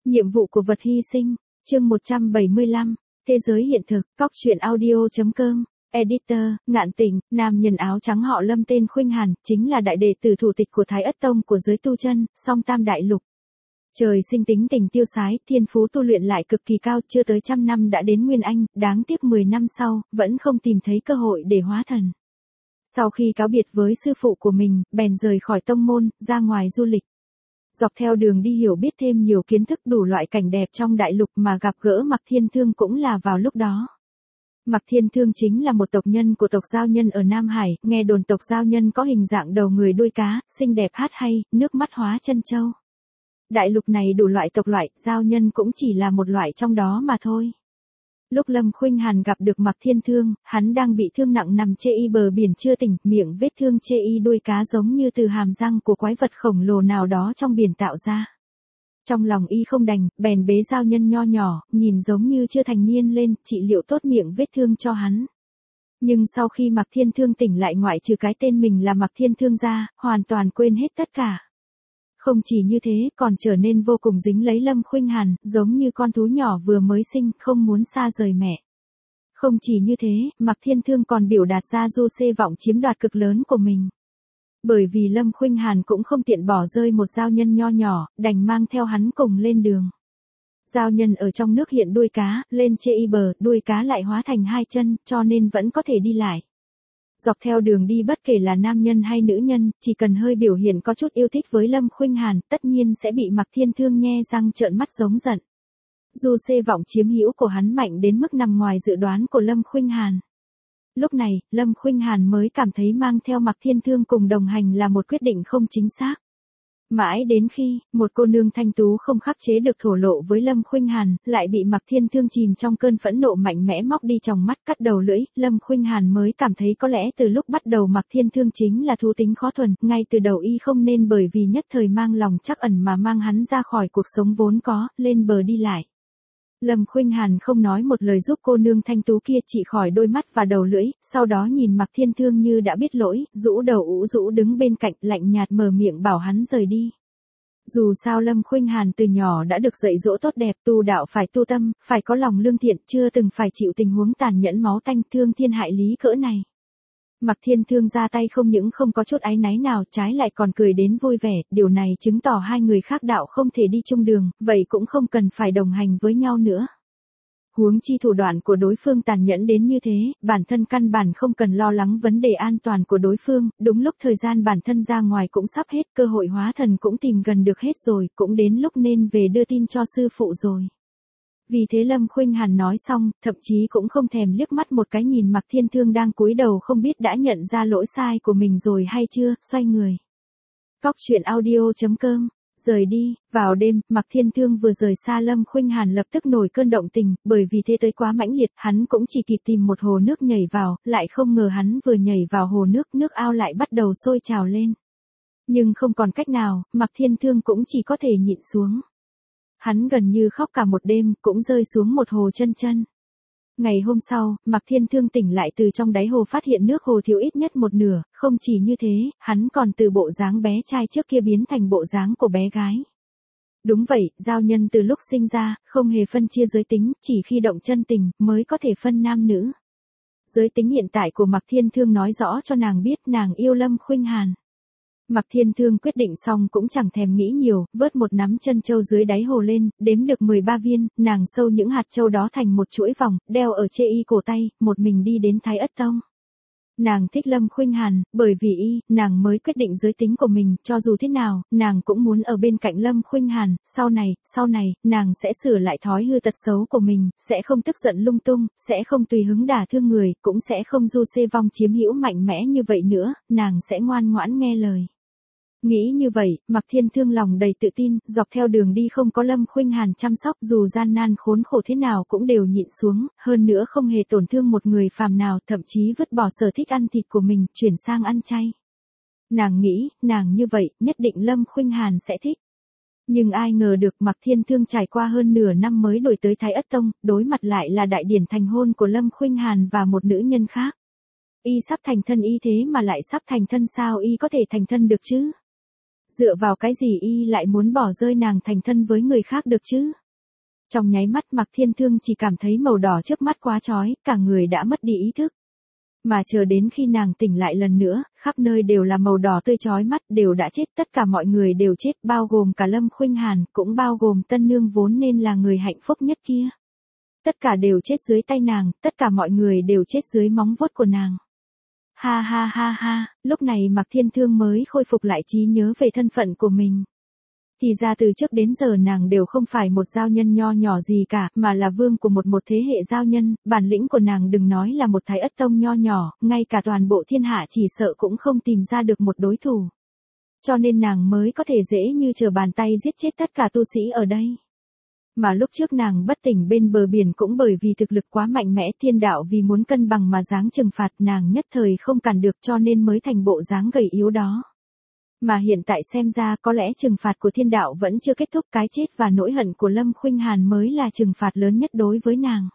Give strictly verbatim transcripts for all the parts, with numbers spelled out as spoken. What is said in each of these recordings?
Nhiệm vụ của vật hy sinh, chương một trăm bảy mươi lăm, thế giới hiện thực, Cóc truyện audio.com, editor, Ngạn Tình, nam nhân áo trắng họ Lâm tên Khuynh Hàn, chính là đại đệ tử thủ tịch của Thái Ất Tông của giới tu chân, song tam đại lục. Trời sinh tính tình tiêu sái, thiên phú tu luyện lại cực kỳ cao, chưa tới trăm năm đã đến Nguyên Anh, đáng tiếc mười năm sau, vẫn không tìm thấy cơ hội để hóa thần. Sau khi cáo biệt với sư phụ của mình, bèn rời khỏi tông môn, ra ngoài du lịch. Dọc theo đường đi hiểu biết thêm nhiều kiến thức đủ loại cảnh đẹp trong đại lục mà gặp gỡ Mạc Thiên Thương cũng là vào lúc đó. Mạc Thiên Thương chính là một tộc nhân của tộc Giao Nhân ở Nam Hải, nghe đồn tộc Giao Nhân có hình dạng đầu người đuôi cá, xinh đẹp hát hay, nước mắt hóa chân châu. Đại lục này đủ loại tộc loại, Giao Nhân cũng chỉ là một loại trong đó mà thôi. Lúc Lâm Khuynh Hàn gặp được Mạc Thiên Thương, hắn đang bị thương nặng nằm chê y bờ biển chưa tỉnh, miệng vết thương chê y đuôi cá giống như từ hàm răng của quái vật khổng lồ nào đó trong biển tạo ra. Trong lòng y không đành, bèn bế Giao Nhân nho nhỏ, nhìn giống như chưa thành niên lên, trị liệu tốt miệng vết thương cho hắn. Nhưng sau khi Mạc Thiên Thương tỉnh lại, ngoại trừ cái tên mình là Mạc Thiên Thương ra, hoàn toàn quên hết tất cả. Không chỉ như thế, còn trở nên vô cùng dính lấy Lâm Khuynh Hàn, giống như con thú nhỏ vừa mới sinh, không muốn xa rời mẹ. Không chỉ như thế, Mạc Thiên Thương còn biểu đạt ra du xê vọng chiếm đoạt cực lớn của mình. Bởi vì Lâm Khuynh Hàn cũng không tiện bỏ rơi một Giao Nhân nho nhỏ, đành mang theo hắn cùng lên đường. Giao Nhân ở trong nước hiện đuôi cá, lên chê y bờ, đuôi cá lại hóa thành hai chân, cho nên vẫn có thể đi lại. Dọc theo đường đi bất kể là nam nhân hay nữ nhân, chỉ cần hơi biểu hiện có chút yêu thích với Lâm Khuynh Hàn, tất nhiên sẽ bị Mạc Thiên Thương nhe răng trợn mắt giống giận. Du xê vọng chiếm hữu của hắn mạnh đến mức nằm ngoài dự đoán của Lâm Khuynh Hàn. Lúc này, Lâm Khuynh Hàn mới cảm thấy mang theo Mạc Thiên Thương cùng đồng hành là một quyết định không chính xác. Mãi đến khi, một cô nương thanh tú không khắc chế được thổ lộ với Lâm Khuynh Hàn, lại bị Mạc Thiên Thương chìm trong cơn phẫn nộ mạnh mẽ móc đi tròng mắt cắt đầu lưỡi, Lâm Khuynh Hàn mới cảm thấy có lẽ từ lúc bắt đầu Mạc Thiên Thương chính là thú tính khó thuần, ngay từ đầu y không nên bởi vì nhất thời mang lòng trắc ẩn mà mang hắn ra khỏi cuộc sống vốn có, lên bờ đi lại. Lâm Khuynh Hàn không nói một lời giúp cô nương thanh tú kia trị khỏi đôi mắt và đầu lưỡi, sau đó nhìn Mạc Thiên Thương như đã biết lỗi, rũ đầu ủ rũ đứng bên cạnh, lạnh nhạt mở miệng bảo hắn rời đi. Dù sao Lâm Khuynh Hàn từ nhỏ đã được dạy dỗ tốt đẹp, tu đạo phải tu tâm, phải có lòng lương thiện, chưa từng phải chịu tình huống tàn nhẫn máu tanh thương thiên hại lý cỡ này. Mạc Thiên Thương ra tay không những không có chút áy náy nào, trái lại còn cười đến vui vẻ, điều này chứng tỏ hai người khác đạo không thể đi chung đường, vậy cũng không cần phải đồng hành với nhau nữa. Huống chi thủ đoạn của đối phương tàn nhẫn đến như thế, bản thân căn bản không cần lo lắng vấn đề an toàn của đối phương, đúng lúc thời gian bản thân ra ngoài cũng sắp hết, cơ hội hóa thần cũng tìm gần được hết rồi, cũng đến lúc nên về đưa tin cho sư phụ rồi. Vì thế Lâm Khuynh Hàn nói xong, thậm chí cũng không thèm liếc mắt một cái nhìn Mạc Thiên Thương đang cúi đầu không biết đã nhận ra lỗi sai của mình rồi hay chưa, xoay người. Cóc truyện audio.com, rời đi, vào đêm, Mạc Thiên Thương vừa rời xa Lâm Khuynh Hàn lập tức nổi cơn động tình, bởi vì thế tới quá mãnh liệt, hắn cũng chỉ kịp tìm một hồ nước nhảy vào, lại không ngờ hắn vừa nhảy vào hồ nước, nước ao lại bắt đầu sôi trào lên. Nhưng không còn cách nào, Mạc Thiên Thương cũng chỉ có thể nhịn xuống. Hắn gần như khóc cả một đêm, cũng rơi xuống một hồ chân chân. Ngày hôm sau, Mạc Thiên Thương tỉnh lại từ trong đáy hồ phát hiện nước hồ thiếu ít nhất một nửa, không chỉ như thế, hắn còn từ bộ dáng bé trai trước kia biến thành bộ dáng của bé gái. Đúng vậy, Giao Nhân từ lúc sinh ra, không hề phân chia giới tính, chỉ khi động chân tình, mới có thể phân nam nữ. Giới tính hiện tại của Mạc Thiên Thương nói rõ cho nàng biết nàng yêu Lâm Khuynh Hàn. Mạc Thiên Thương quyết định xong cũng chẳng thèm nghĩ nhiều, vớt một nắm chân châu dưới đáy hồ lên, đếm được mười ba viên, nàng sâu những hạt châu đó thành một chuỗi vòng, đeo ở chê y cổ tay, một mình đi đến Thái Ất Tông. Nàng thích Lâm Khuynh Hàn, bởi vì y, nàng mới quyết định giới tính của mình, cho dù thế nào, nàng cũng muốn ở bên cạnh Lâm Khuynh Hàn, sau này, sau này, nàng sẽ sửa lại thói hư tật xấu của mình, sẽ không tức giận lung tung, sẽ không tùy hứng đả thương người, cũng sẽ không du xê vong chiếm hữu mạnh mẽ như vậy nữa, nàng sẽ ngoan ngoãn nghe lời. Nghĩ như vậy, Mạc Thiên Thương lòng đầy tự tin, dọc theo đường đi không có Lâm Khuynh Hàn chăm sóc, dù gian nan khốn khổ thế nào cũng đều nhịn xuống, hơn nữa không hề tổn thương một người phàm nào, thậm chí vứt bỏ sở thích ăn thịt của mình, chuyển sang ăn chay. Nàng nghĩ, nàng như vậy, nhất định Lâm Khuynh Hàn sẽ thích. Nhưng ai ngờ được Mạc Thiên Thương trải qua hơn nửa năm mới đổi tới Thái Ất Tông, đối mặt lại là đại điển thành hôn của Lâm Khuynh Hàn và một nữ nhân khác. Y sắp thành thân y thế mà lại sắp thành thân sao y có thể thành thân được chứ? Dựa vào cái gì y lại muốn bỏ rơi nàng thành thân với người khác được chứ? Trong nháy mắt Mạc Thiên Thương chỉ cảm thấy màu đỏ trước mắt quá chói, cả người đã mất đi ý thức. Mà chờ đến khi nàng tỉnh lại lần nữa, khắp nơi đều là màu đỏ tươi chói mắt, đều đã chết, tất cả mọi người đều chết, bao gồm cả Lâm Khuynh Hàn, cũng bao gồm tân nương vốn nên là người hạnh phúc nhất kia. Tất cả đều chết dưới tay nàng, tất cả mọi người đều chết dưới móng vuốt của nàng. Ha ha ha ha, lúc này Mạc Thiên Thương mới khôi phục lại trí nhớ về thân phận của mình. Thì ra từ trước đến giờ nàng đều không phải một giao nhân nho nhỏ gì cả, mà là vương của một một thế hệ giao nhân, bản lĩnh của nàng đừng nói là một thái ất tông nho nhỏ, ngay cả toàn bộ thiên hạ chỉ sợ cũng không tìm ra được một đối thủ. Cho nên nàng mới có thể dễ như trở bàn tay giết chết tất cả tu sĩ ở đây. Mà lúc trước nàng bất tỉnh bên bờ biển cũng bởi vì thực lực quá mạnh mẽ, thiên đạo vì muốn cân bằng mà giáng trừng phạt nàng nhất thời không cản được, cho nên mới thành bộ dáng gầy yếu đó. Mà hiện tại xem ra có lẽ trừng phạt của thiên đạo vẫn chưa kết thúc, cái chết và nỗi hận của Lâm Khuynh Hàn mới là trừng phạt lớn nhất đối với nàng.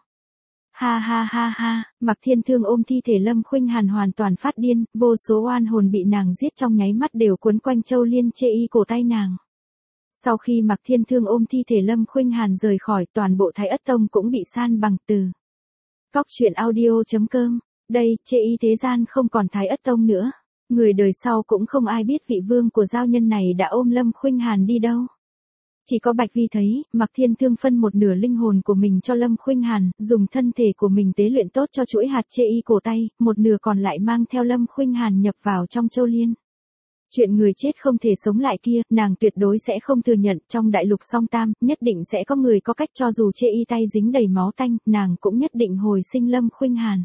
Ha ha ha ha, Mạc Thiên Thương ôm thi thể Lâm Khuynh Hàn hoàn toàn phát điên, vô số oan hồn bị nàng giết trong nháy mắt đều cuốn quanh châu liên chê y cổ tay nàng. Sau khi Mạc Thiên Thương ôm thi thể Lâm Khuynh Hàn rời khỏi, toàn bộ Thái Ất Tông cũng bị san bằng từ. Góc truyện audio chấm com, đây, chê y thế gian không còn Thái Ất Tông nữa. Người đời sau cũng không ai biết vị vương của giao nhân này đã ôm Lâm Khuynh Hàn đi đâu. Chỉ có Bạch Vi thấy, Mạc Thiên Thương phân một nửa linh hồn của mình cho Lâm Khuynh Hàn, dùng thân thể của mình tế luyện tốt cho chuỗi hạt chê y cổ tay, một nửa còn lại mang theo Lâm Khuynh Hàn nhập vào trong châu liên. Chuyện người chết không thể sống lại kia, nàng tuyệt đối sẽ không thừa nhận, trong đại lục song tam, nhất định sẽ có người có cách cho dù chê y tay dính đầy máu tanh, nàng cũng nhất định hồi sinh Lâm Khuynh Hàn.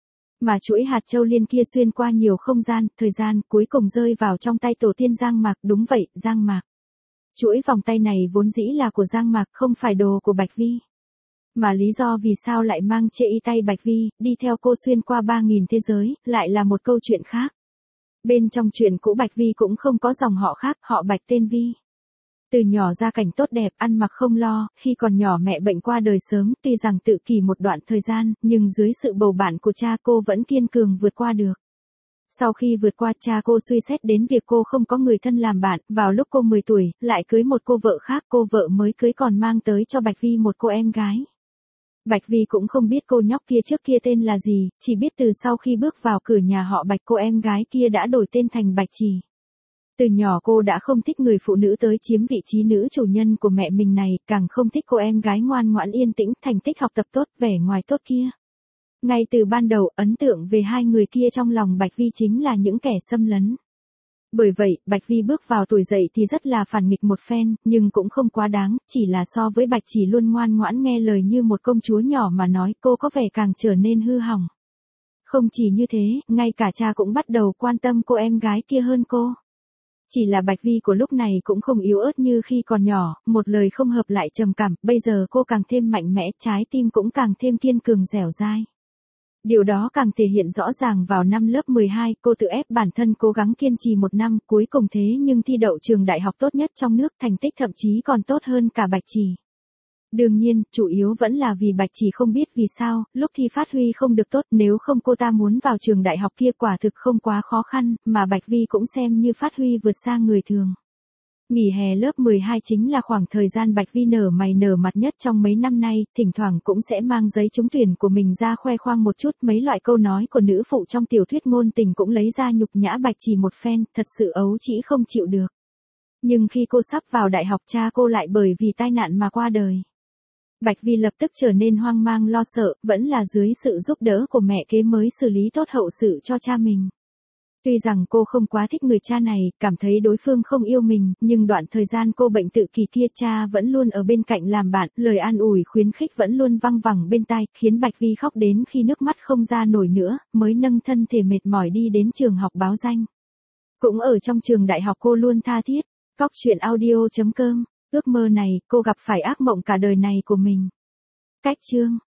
Mà chuỗi hạt châu liên kia xuyên qua nhiều không gian, thời gian, cuối cùng rơi vào trong tay tổ tiên Giang Mạc, đúng vậy, Giang Mạc. Chuỗi vòng tay này vốn dĩ là của Giang Mạc, không phải đồ của Bạch Vi. Mà lý do vì sao lại mang chê y tay Bạch Vi, đi theo cô xuyên qua ba nghìn thế giới, lại là một câu chuyện khác. Bên trong chuyện cũ Bạch Vi cũng không có dòng họ khác, họ Bạch tên Vi. Từ nhỏ gia cảnh tốt đẹp, ăn mặc không lo, khi còn nhỏ mẹ bệnh qua đời sớm, tuy rằng tự kỷ một đoạn thời gian, nhưng dưới sự bầu bạn của cha cô vẫn kiên cường vượt qua được. Sau khi vượt qua, cha cô suy xét đến việc cô không có người thân làm bạn, vào lúc cô mười tuổi, lại cưới một cô vợ khác, cô vợ mới cưới còn mang tới cho Bạch Vi một cô em gái. Bạch Vi cũng không biết cô nhóc kia trước kia tên là gì, chỉ biết từ sau khi bước vào cửa nhà họ Bạch cô em gái kia đã đổi tên thành Bạch Chỉ. Từ nhỏ cô đã không thích người phụ nữ tới chiếm vị trí nữ chủ nhân của mẹ mình này, càng không thích cô em gái ngoan ngoãn yên tĩnh, thành tích học tập tốt, vẻ ngoài tốt kia. Ngay từ ban đầu, ấn tượng về hai người kia trong lòng Bạch Vi chính là những kẻ xâm lấn. Bởi vậy, Bạch Vi bước vào tuổi dậy thì rất là phản nghịch một phen, nhưng cũng không quá đáng, chỉ là so với Bạch Chỉ luôn ngoan ngoãn nghe lời như một công chúa nhỏ mà nói, cô có vẻ càng trở nên hư hỏng. Không chỉ như thế, ngay cả cha cũng bắt đầu quan tâm cô em gái kia hơn cô. Chỉ là Bạch Vi của lúc này cũng không yếu ớt như khi còn nhỏ, một lời không hợp lại trầm cảm, bây giờ cô càng thêm mạnh mẽ, trái tim cũng càng thêm kiên cường dẻo dai. Điều đó càng thể hiện rõ ràng vào năm lớp mười hai, cô tự ép bản thân cố gắng kiên trì một năm, cuối cùng thế nhưng thi đậu trường đại học tốt nhất trong nước, thành tích thậm chí còn tốt hơn cả Bạch Chỉ. Đương nhiên, chủ yếu vẫn là vì Bạch Chỉ không biết vì sao, lúc thi phát huy không được tốt, nếu không cô ta muốn vào trường đại học kia quả thực không quá khó khăn, mà Bạch Vi cũng xem như phát huy vượt xa người thường. Nghỉ hè lớp mười hai chính là khoảng thời gian Bạch Vi nở mày nở mặt nhất trong mấy năm nay, thỉnh thoảng cũng sẽ mang giấy trúng tuyển của mình ra khoe khoang một chút, mấy loại câu nói của nữ phụ trong tiểu thuyết ngôn tình cũng lấy ra nhục nhã Bạch Chỉ một phen, thật sự ấu trĩ không chịu được. Nhưng khi cô sắp vào đại học, cha cô lại bởi vì tai nạn mà qua đời. Bạch Vi lập tức trở nên hoang mang lo sợ, vẫn là dưới sự giúp đỡ của mẹ kế mới xử lý tốt hậu sự cho cha mình. Tuy rằng cô không quá thích người cha này, cảm thấy đối phương không yêu mình, nhưng đoạn thời gian cô bệnh tự kỷ kia cha vẫn luôn ở bên cạnh làm bạn, lời an ủi khuyến khích vẫn luôn văng vẳng bên tai, khiến Bạch Vi khóc đến khi nước mắt không ra nổi nữa, mới nâng thân thể mệt mỏi đi đến trường học báo danh. Cũng ở trong trường đại học cô luôn tha thiết. Góc truyện audio chấm com, ước mơ này, cô gặp phải ác mộng cả đời này của mình. Cách chương